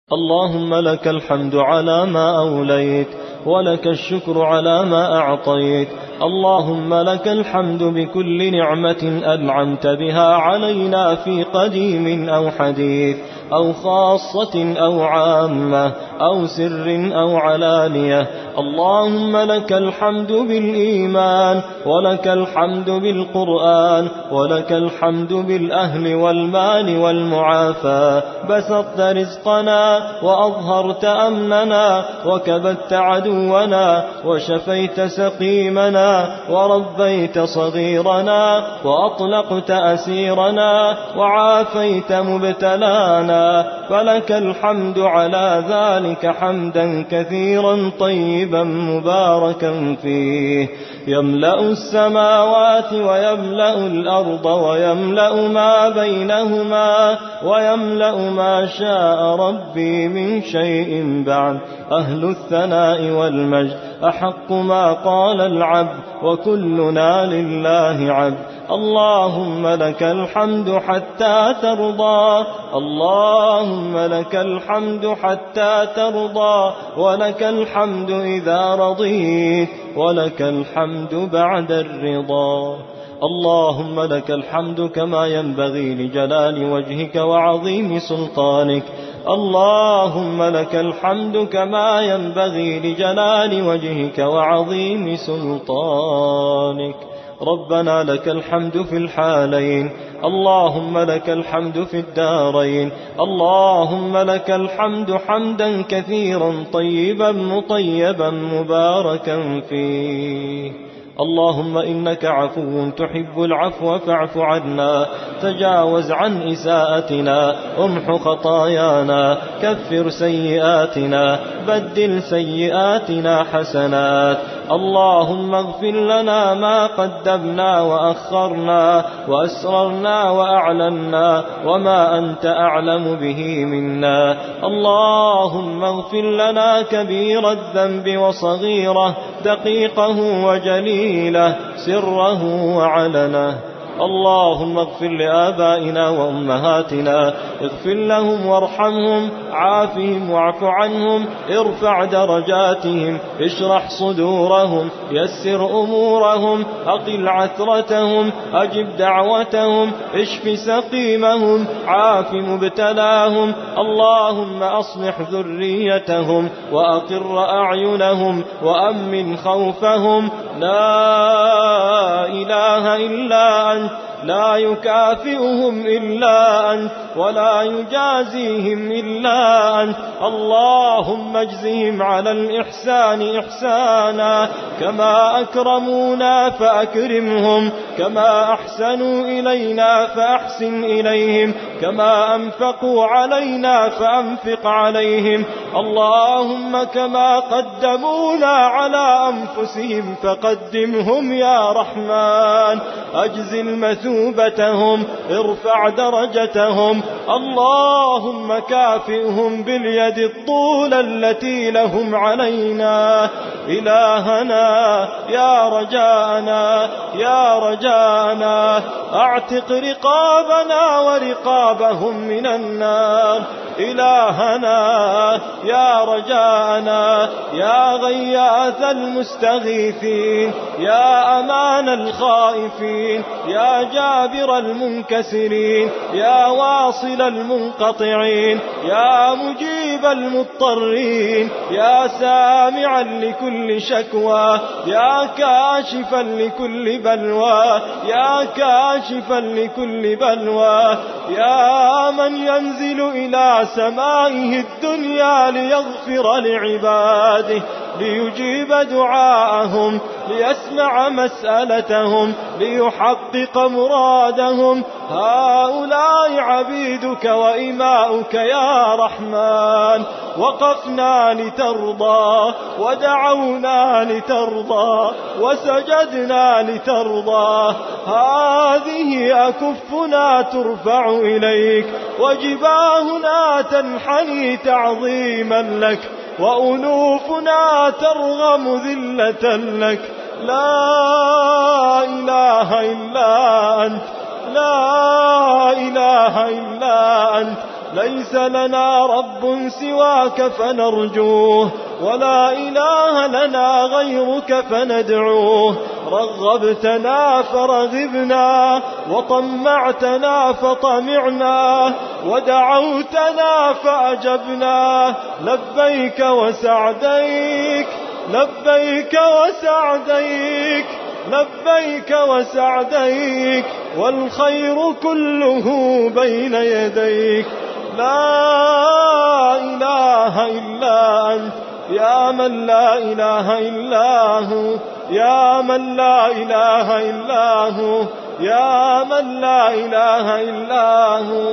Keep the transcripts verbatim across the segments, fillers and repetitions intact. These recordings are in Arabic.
اللهم لك الحمد على ما أوليت، ولك الشكر على ما أعطيت. اللهم لك الحمد بكل نعمة أنعمت بها علينا في قديم أو حديث، أو خاصة أو عامة، أو سر أو علانية. اللهم لك الحمد بالإيمان، ولك الحمد بالقرآن، ولك الحمد بالأهل والمال والمعافاة. بسطت رزقنا وأظهرت أمننا، وكبت عدونا، وشفيت سقيمنا، وربيت صغيرنا، وأطلقت أسيرنا، وعافيت مبتلانا. فلك الحمد على ذلك حمدا كثيرا طيبا مباركا فيه، يملأ السماوات ويملأ الأرض ويملأ ما بينهما ويملأ ما شاء ربي من شيء بعد. أهل الثناء والمجد أحق ما قال العبد، وكلنا لله عبد. اللهم لك الحمد حتى ترضى، اللهم لك الحمد حتى ترضى، ولك الحمد إذا رضيت، ولك الحمد بعد الرضا. اللهم لك الحمد كما ينبغي لجلال وجهك وعظيم سلطانك. اللهم لك الحمد كما ينبغي لجلال وجهك وعظيم سلطانك. ربنا لك الحمد في الحالين، اللهم لك الحمد في الدارين. اللهم لك الحمد حمدا كثيرا طيبا مطيبا مباركا فيه. اللهم إنك عفو تحب العفو فاعف عنا، تجاوز عن إساءتنا، امح خطايانا، كفر سيئاتنا، بدل سيئاتنا حسنات. اللهم اغفر لنا ما قدمنا وأخرنا وأسررنا وأعلنا وما أنت أعلم به منا. اللهم اغفر لنا كبير الذنب وصغيره، دقيقه وجليله، سره وعلنه. اللهم اغفر لآبائنا وأمهاتنا، اغفر لهم وارحمهم، عافهم واعف عنهم، ارفع درجاتهم، اشرح صدورهم، يسر أمورهم، أقل عثرتهم، أجب دعوتهم، اشف سقيمهم، عاف مبتلاهم. اللهم أصلح ذريتهم، وأقر أعينهم، وأمن خوفهم. لا إله إلا أنت، لا يكافئهم إلا أنت، ولا يجازيهم إلا أنت. اللهم اجزهم على الإحسان إحسانا، كما أكرمونا فأكرمهم، كما أحسنوا إلينا فأحسن إليهم، كما أنفقوا علينا فأنفق عليهم. اللهم كما قدمونا على أنفسهم فقدمهم يا رحمن، أجزل مثوبتهم، ارفع درجتهم. اللهم كافئهم باليد الطولى التي لهم علينا. إلهنا يا رجاءنا يا رجاءنا، أعتق رقابنا ورقابهم من النار. إلهنا يا رجاءنا يا غياث المستغيثين، يا أمان الخائفين، يا جابر المنكسرين، يا واصل المنقطعين، يا مجيب المضطرين، يا سامعا لكل شكوى، يا كاشفا لكل بلوى، يا كاشفا لكل بلوى، يا من ينزل إلى سمائه الدنيا ليغفر لعباده، ليجيب دعاءهم، ليسمع مسألتهم، ليحقق مرادهم. هؤلاء عبيدك وإماؤك يا رحمن، وقفنا لترضى، ودعونا لترضى، وسجدنا لترضى. هذه أكفنا ترفع إليك، وجباهنا تنحني تعظيما لك، وأنوفنا ترغم ذلة لك. لا إله إلا أنت، لا إله إلا أنت، ليس لنا رب سواك فنرجوه، ولا إله لنا غيرك فندعوه. رغبتنا فرغبنا، وطمعتنا فطمعنا، ودعوتنا فأجبنا. لبيك وسعديك، لبيك وسعديك، لبيك وسعديك، والخير كله بين يديك. لا إله إلا أنت، يا من لا إله إلا هو، يا من لا إله إلا هو، يا من لا إله إلا هو،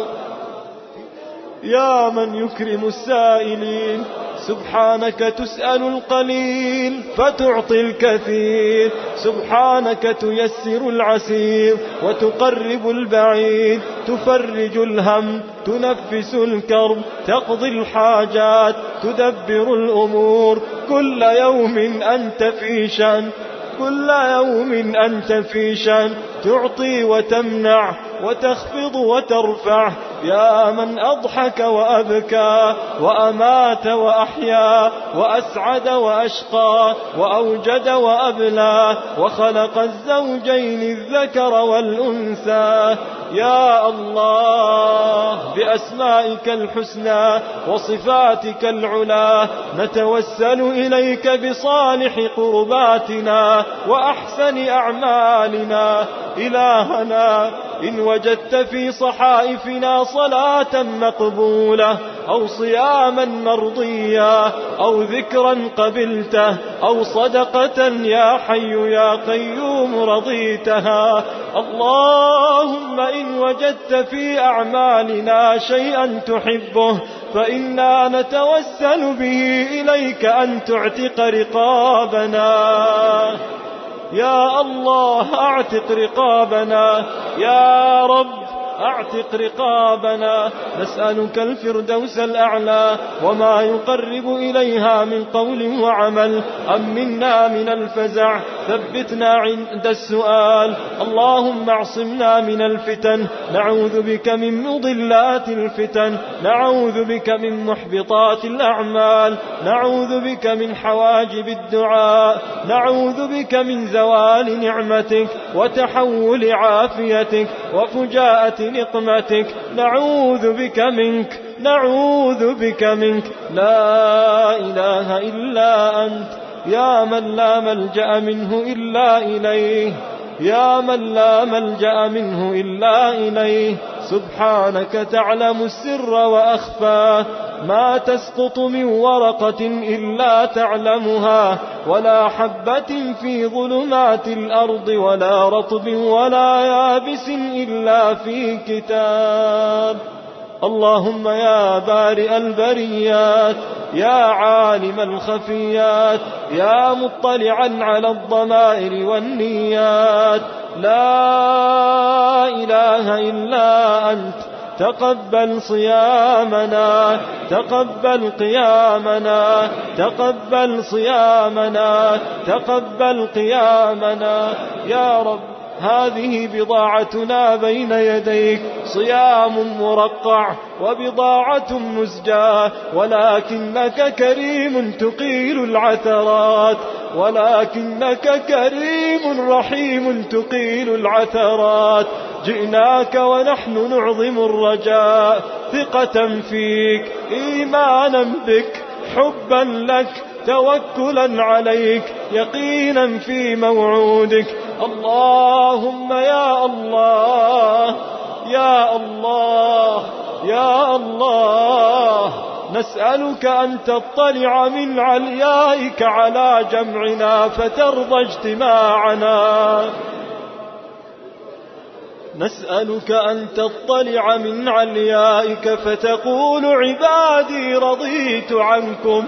يا من يكرم السائلين. سبحانك تسأل القليل فتعطي الكثير، سبحانك تيسر العسير وتقرب البعيد، تفرج الهم، تنفس الكرب، تقضي الحاجات، تدبر الأمور. كل يوم أنت في شأن، كل يوم أنت في شأن، تعطي وتمنع وتخفض وترفع. يا من أضحك وأبكى، وأمات وأحيا، وأسعد وأشقى، وأوجد وأبلى، وخلق الزوجين الذكر والأنثى. يا الله، بأسمائك الحسنى وصفاتك العلى نتوسل إليك بصالح قرباتنا وأحسن أعمالنا. إلهنا، إن وجدت في صحائفنا صلاة مقبولة، أو صياما مرضيا، أو ذكرا قبلته، أو صدقة يا حي يا قيوم رضيتها. اللهم إن وجدت في أعمالنا شيئا تحبه فإنا نتوسل به إليك أن تعتق رقابنا. يا الله، أعتق رقابنا، يا رب أعتق رقابنا. نسألك الفردوس الأعلى وما يقرب إليها من قول وعمل. أمنا من الفزع، ثبتنا عند السؤال. اللهم اعصمنا من الفتن، نعوذ بك من مضلات الفتن، نعوذ بك من محبطات الأعمال، نعوذ بك من حواجب الدعاء، نعوذ بك من زوال نعمتك وتحول عافيتك وفجاءة نقمتك. نعوذ بك منك، نعوذ بك منك. لا إله إلا أنت، يا من لا ملجأ منه إلا إليه، يا من لا ملجأ منه إلا إليه. سبحانك تعلم السر وأخفى، ما تسقط من ورقة إلا تعلمها، ولا حبة في ظلمات الأرض، ولا رطب ولا يابس إلا في كتاب. اللهم يا بارئ البريات، يا عالم الخفيات، يا مطلعا على الضمائر والنيات، لا إله إلا أنت، تقبل صيامنا، تقبل قيامنا، تقبل صيامنا، تقبل قيامنا. يا رب، هذه بضاعتنا بين يديك، صيام مرقع وبضاعة مزجاة، ولكنك كريم تقيل العثرات، ولكنك كريم رحيم تقيل العثرات. جئناك ونحن نعظم الرجاء، ثقة فيك، إيمانا بك، حبا لك، توكلا عليك، يقينا في موعودك. اللهم يا الله، يا الله، يا الله، نسألك أن تطلع من عليائك على جمعنا فترضى اجتماعنا. نسألك أن تطلع من عليائك فتقول عبادي رضيت عنكم.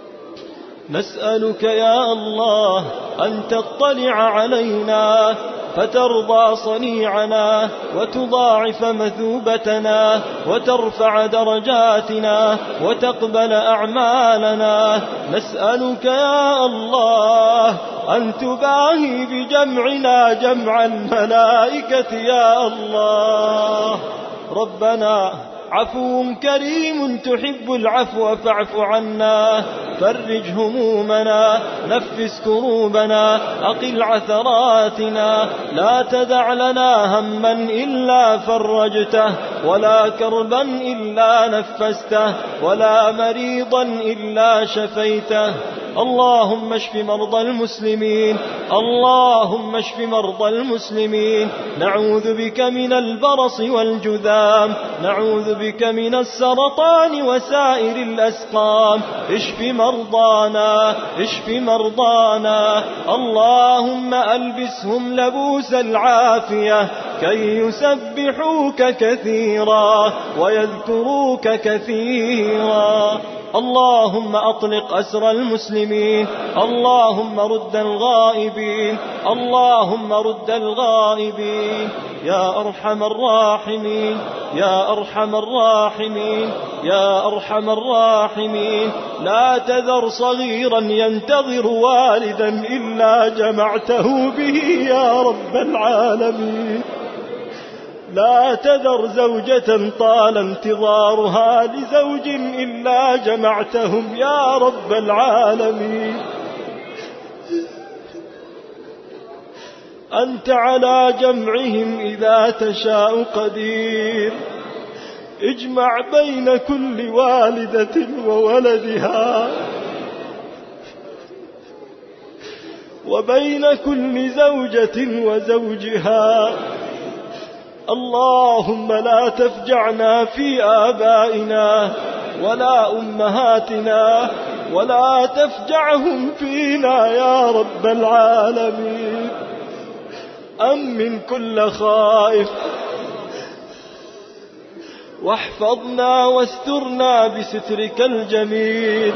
نسألك يا الله أن تطلع علينا فترضى صنيعنا وتضاعف مثوبتنا وترفع درجاتنا وتقبل أعمالنا. نسألك يا الله أن تباهي بجمعنا جمع الملائكة يا الله. ربنا عفو كريم تحب العفو فاعف عنا، فرج همومنا، نفس كروبنا، أقل عثراتنا، لا تدع لنا هما إلا فرجته، ولا كربا إلا نفسته، ولا مريضا إلا شفيته. اللهم اشف مرضى المسلمين، اللهم اشف مرضى المسلمين. نعوذ بك من البرص والجذام، نعوذ بك من السرطان وسائر الأسقام. اشف مرضانا، اشف مرضانا. اللهم ألبسهم لبوس العافية كي يسبحوك كثيرا ويذكروك كثيرا. اللهم أطلق أسر المسلمين، اللهم رد الغائبين، اللهم رد الغائبين. يا أرحم الراحمين، يا أرحم الراحمين، يا أرحم الراحمين. لا تذر صغيرا ينتظر والدا إلا جمعته به يا رب العالمين. لا تذر زوجة طال انتظارها لزوج إلا جمعتهم يا رب العالمين. أنت على جمعهم إذا تشاء قدير. اجمع بين كل والدة وولدها، وبين كل زوجة وزوجها. اللهم لا تفجعنا في آبائنا ولا أمهاتنا، ولا تفجعهم فينا يا رب العالمين. أمن كل خائف، واحفظنا واسترنا بسترك الجميل.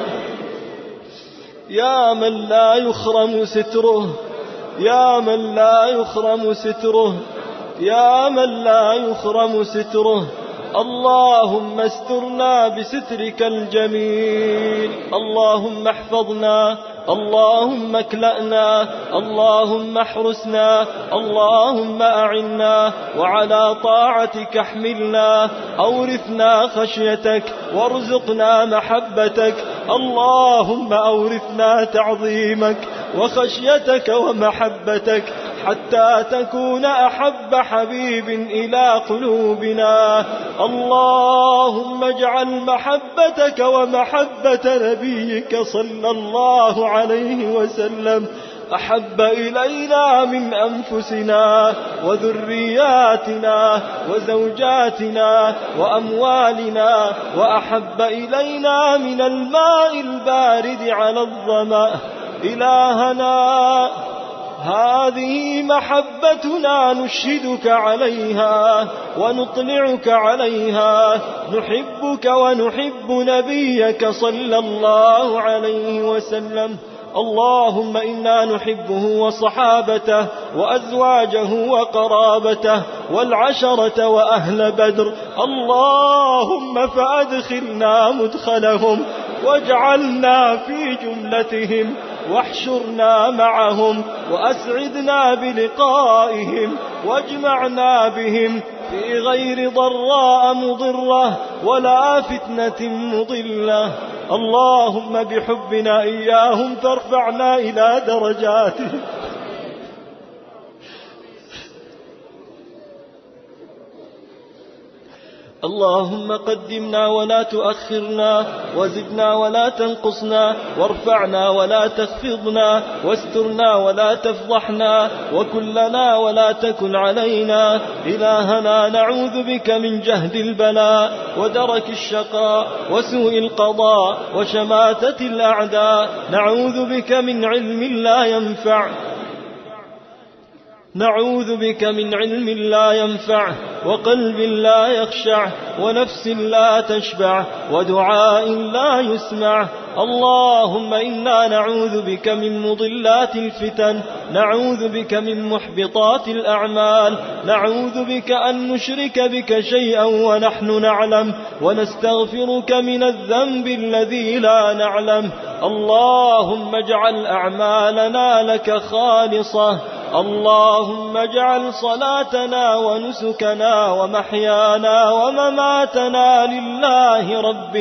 يا من لا يخرم ستره، يا من لا يخرم ستره، يا من لا يخرم ستره. اللهم استرنا بسترك الجميل. اللهم احفظنا، اللهم اكلأنا، اللهم احرسنا، اللهم أعنا، وعلى طاعتك احملنا. أورثنا خشيتك وارزقنا محبتك. اللهم أورثنا تعظيمك وخشيتك ومحبتك، حتى تكون أحب حبيب إلى قلوبنا. اللهم اجعل محبتك ومحبة نبيك صلى الله عليه وسلم أحب إلينا من أنفسنا وذرياتنا وزوجاتنا وأموالنا، وأحب إلينا من الماء البارد على الظمأ. إلهنا، هذه محبتنا نشهدك عليها ونطلعك عليها. نحبك ونحب نبيك صلى الله عليه وسلم. اللهم إنا نحبه وصحابته وأزواجه وقرابته والعشرة وأهل بدر. اللهم فأدخلنا مدخلهم واجعلنا في جملتهم، واحشرنا معهم وأسعدنا بلقائهم، واجمعنا بهم في غير ضراء مضرة ولا فتنة مضلة. اللهم بحبنا إياهم فارفعنا إلى درجاتهم. اللهم قدمنا ولا تؤخرنا، وزدنا ولا تنقصنا، وارفعنا ولا تخفضنا، واسترنا ولا تفضحنا، وكلنا ولا تكن علينا. إلهنا، نعوذ بك من جهد البلاء ودرك الشقاء وسوء القضاء وشماتة الأعداء. نعوذ بك من علم لا ينفع نعوذ بك من علم لا ينفع وقلب لا يخشع ونفس لا تشبع ودعاء لا يسمع. اللهم إنا نعوذ بك من مضلات الفتن، نعوذ بك من محبطات الأعمال، نعوذ بك أن نشرك بك شيئا ونحن نعلم، ونستغفرك من الذنب الذي لا نعلم. اللهم اجعل أعمالنا لك خالصة، اللهم اجعل صلاتنا ونسكنا ومحيانا ومماتنا لله رب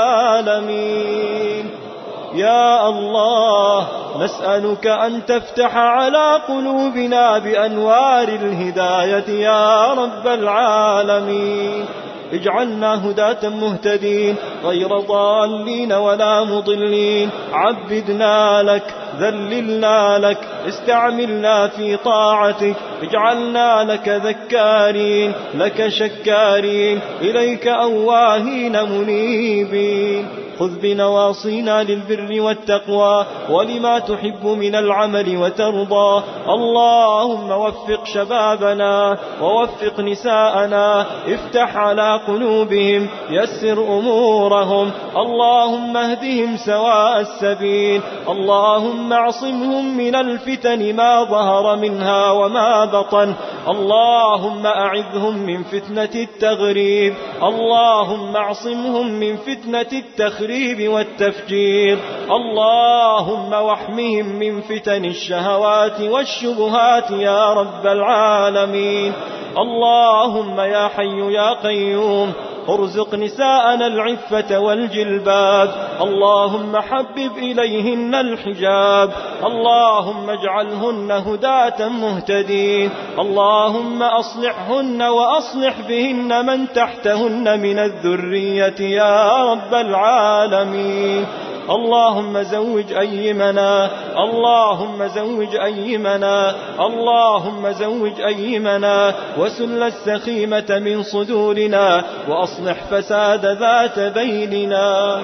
العالمين. يا الله نسألك أن تفتح على قلوبنا بأنوار الهداية يا رب العالمين. اجعلنا هداة مهتدين غير ضالين ولا مضلين، عبدنا لك، ذللنا لك، استعملنا في طاعتك، اجعلنا لك ذكارين، لك شكارين، إليك أواهين منيبين. خذ بنواصينا للبر والتقوى ولما تحب من العمل وترضى. اللهم وفق شبابنا ووفق نساءنا، افتح على قلوبهم، يسر أمورهم، اللهم اهدهم سواء السبيل. اللهم اعصمهم من الفتن ما ظهر منها وما بطن. اللهم أعذهم من فتنة التغريب، اللهم اعصمهم من فتنة التخريب والتفجير. اللهم واحمهم من فتن الشهوات والشبهات يا رب العالمين. اللهم يا حي يا قيوم ارزق نساءنا العفة والجلباب، اللهم حبب إليهن الحجاب، اللهم اجعلهن هداة مهتدين، اللهم أصلحهن وأصلح بهن من تحتهن من الذرية يا رب العالمين. اللهم زوج أيمنا، اللهم زوج أيمنا، اللهم زوج أيمنا وسل السخيمة من صدورنا وأصلح فساد ذات بيننا.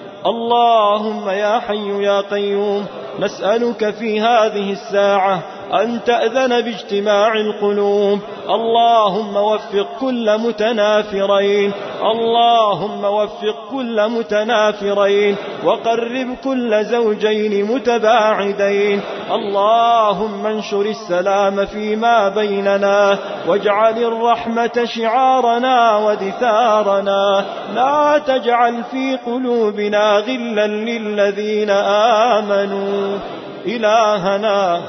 اللهم يا حي يا قيوم نسألك في هذه الساعة أن تأذن باجتماع القلوب. اللهم وفق كل متنافرين، اللهم وفق كل متنافرين وقرب كل زوجين متباعدين. اللهم انشر السلام فيما بيننا واجعل الرحمة شعارنا ودثارنا، لا تجعل في قلوبنا غلا للذين آمنوا. إلهنا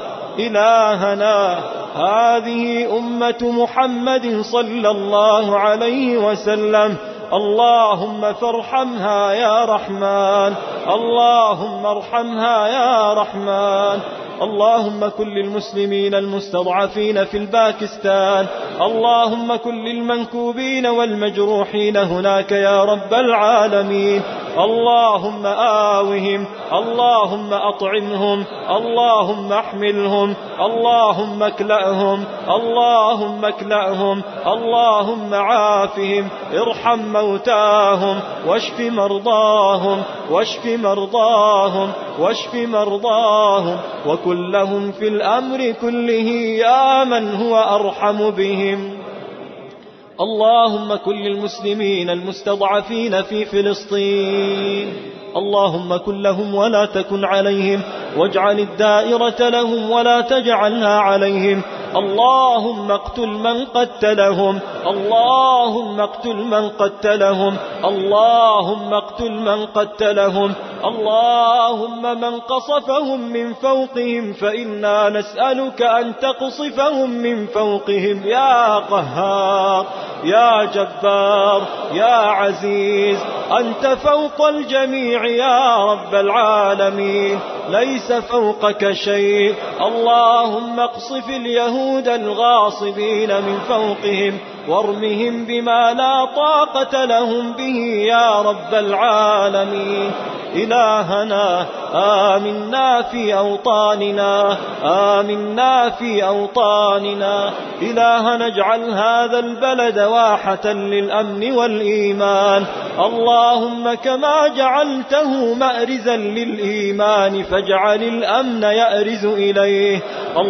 إلهنا هذه أمة محمد صلى الله عليه وسلم، اللهم فارحمها يا رحمن، اللهم ارحمها يا رحمن. اللهم كن للمسلمين المستضعفين في الباكستان، اللهم كن للمنكوبين والمجروحين هناك يا رب العالمين. اللهم آوهم، اللهم أطعمهم، اللهم احملهم، اللهم اكلأهم، اللهم اكلأهم، اللهم عافهم، ارحم موتاهم واشف مرضاهم، واشف مرضاهم، واشف مرضاهم، وكن لهم في الأمر كله يا من هو أرحم بهم. اللهم كن للمسلمين المستضعفين في فلسطين، اللهم كن لهم ولا تكن عليهم، واجعل الدائرة لهم ولا تجعلها عليهم. اللهم اقتل من قتلهم، اللهم اقتل من قتلهم، اللهم اقتل من قتلهم، اللهم من قصفهم من فوقهم فإنا نسألك أن تقصفهم من فوقهم يا قهار يا جبار يا عزيز، أنت فوق الجميع يا رب العالمين، ليس فوقك شيء. اللهم اقصف اليهود الغاصبين من فوقهم وارمهم بما لا طاقة لهم به يا رب العالمين. إلهنا آمنا في أوطاننا، آمنا في أوطاننا. إلهنا اجعل هذا البلد واحة للأمن والإيمان. اللهم كما جعلته مأرزا للإيمان فاجعل الأمن يأرز إليه.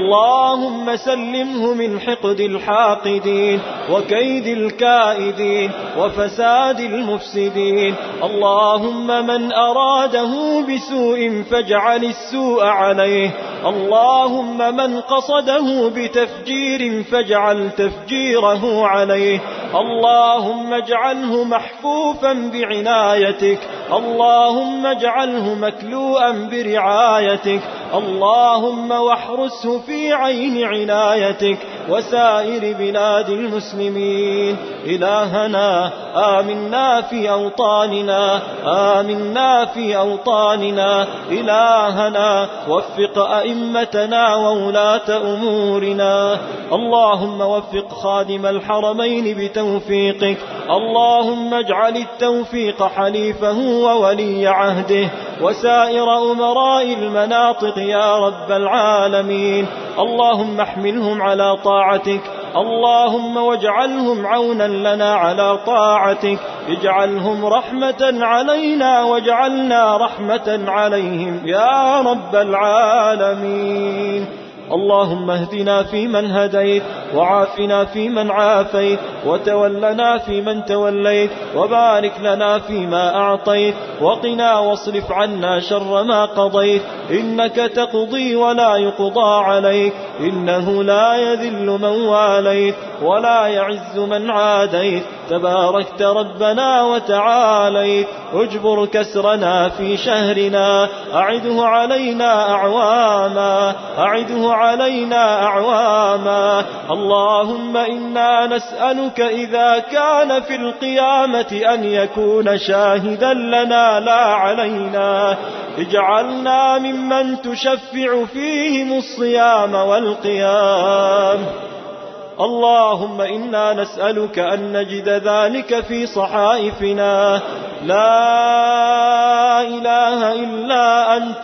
اللهم سلمه من حقد الحاقدين وكيد الكائدين وفساد المفسدين. اللهم من أراده بسوء فاجعل السوء عليه. اللهم من قصده بتفجير فاجعل تفجيره عليه. اللهم اجعله محفوفا بعنايتك. اللهم اجعله مكلوءا برعايتك. اللهم واحرسه في عين عنايتك وسائر بلاد المسلمين. إلهنا آمنا في أوطاننا، آمنا في أوطاننا. إلهنا وفق أئمتنا وولاة أمورنا. اللهم وفق خادم الحرمين بتوفيقك. اللهم اجعل التوفيق حليفه وولي عهده وسائر أمراء المناطق يا رب العالمين. اللهم احملهم على طاعتك. اللهم واجعلهم عونا لنا على طاعتك. اجعلهم رحمة علينا واجعلنا رحمة عليهم يا رب العالمين. اللهم اهدنا فيمن هديت وعافنا فيمن عافيت وتولنا فيمن توليت وبارك لنا فيما أعطيت وقنا واصرف عنا شر ما قضيت. إنك تقضي ولا يقضى عليك، إنه لا يذل من واليت ولا يعز من عاديت. تباركت ربنا وتعاليت. اجبر كسرنا في شهرنا، أعده علينا أعواما، أعده علينا أعواما. اللهم إنا نسألك إذا كان في القيامة أن يكون شاهدا لنا لا علينا. اجعلنا ممن تشفع فيهم الصيام والقيام. اللهم إنا نسألك أن نجد ذلك في صحائفنا. لا إله إلا أنت،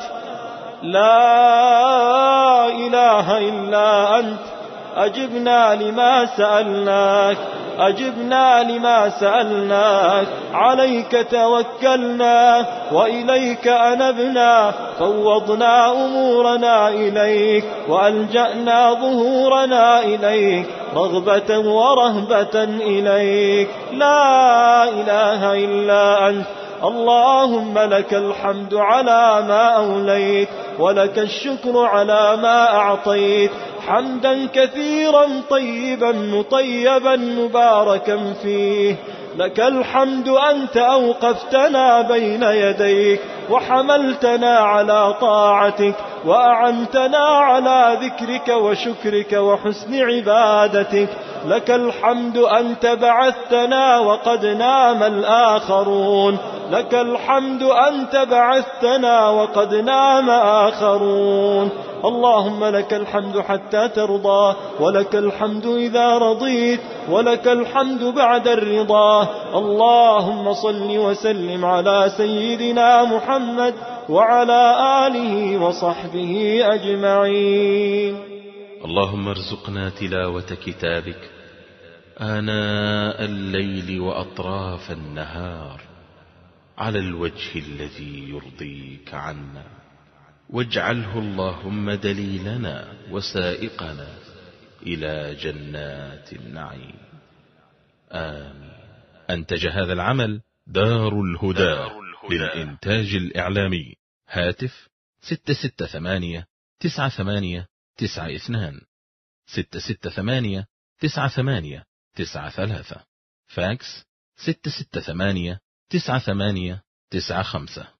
لا إله إلا أنت. أجبنا لما سألناك، أجبنا لما سألناك. عليك توكلنا وإليك أنبنا، فوضنا أمورنا إليك وألجأنا ظهورنا إليك رغبة ورهبة إليك. لا إله إلا أنت. اللهم لك الحمد على ما أوليت ولك الشكر على ما أعطيت، حمدا كثيرا طيبا مطيبا مباركا فيه. لك الحمد أنت أوقفتنا بين يديك وحملتنا على طاعتك وأعنتنا على ذكرك وشكرك وحسن عبادتك. لك الحمد أنت بعثتنا وقد نام الآخرون. لك الحمد أنت بعثتنا وقد نام آخرون. اللهم لك الحمد حتى ترضى، ولك الحمد إذا رضيت، ولك الحمد بعد الرضا. اللهم صل وسلم على سيدنا محمد وعلى آله وصحبه أجمعين. اللهم ارزقنا تلاوة كتابك آناء الليل وأطراف النهار على الوجه الذي يرضيك عنا، واجعله اللهم دليلنا وسائقنا إلى جنات النعيم. آمين. أنتج هذا العمل دار الهدى للإنتاج الإعلامي. هاتف ستة ستة ثمانية تسعة ثمانية تسعة اثنان ستة ستة ثمانية تسعة ثمانية تسعة ثلاثة. فاكس ستة ستة ثمانية تسعة ثمانية تسعة خمسة.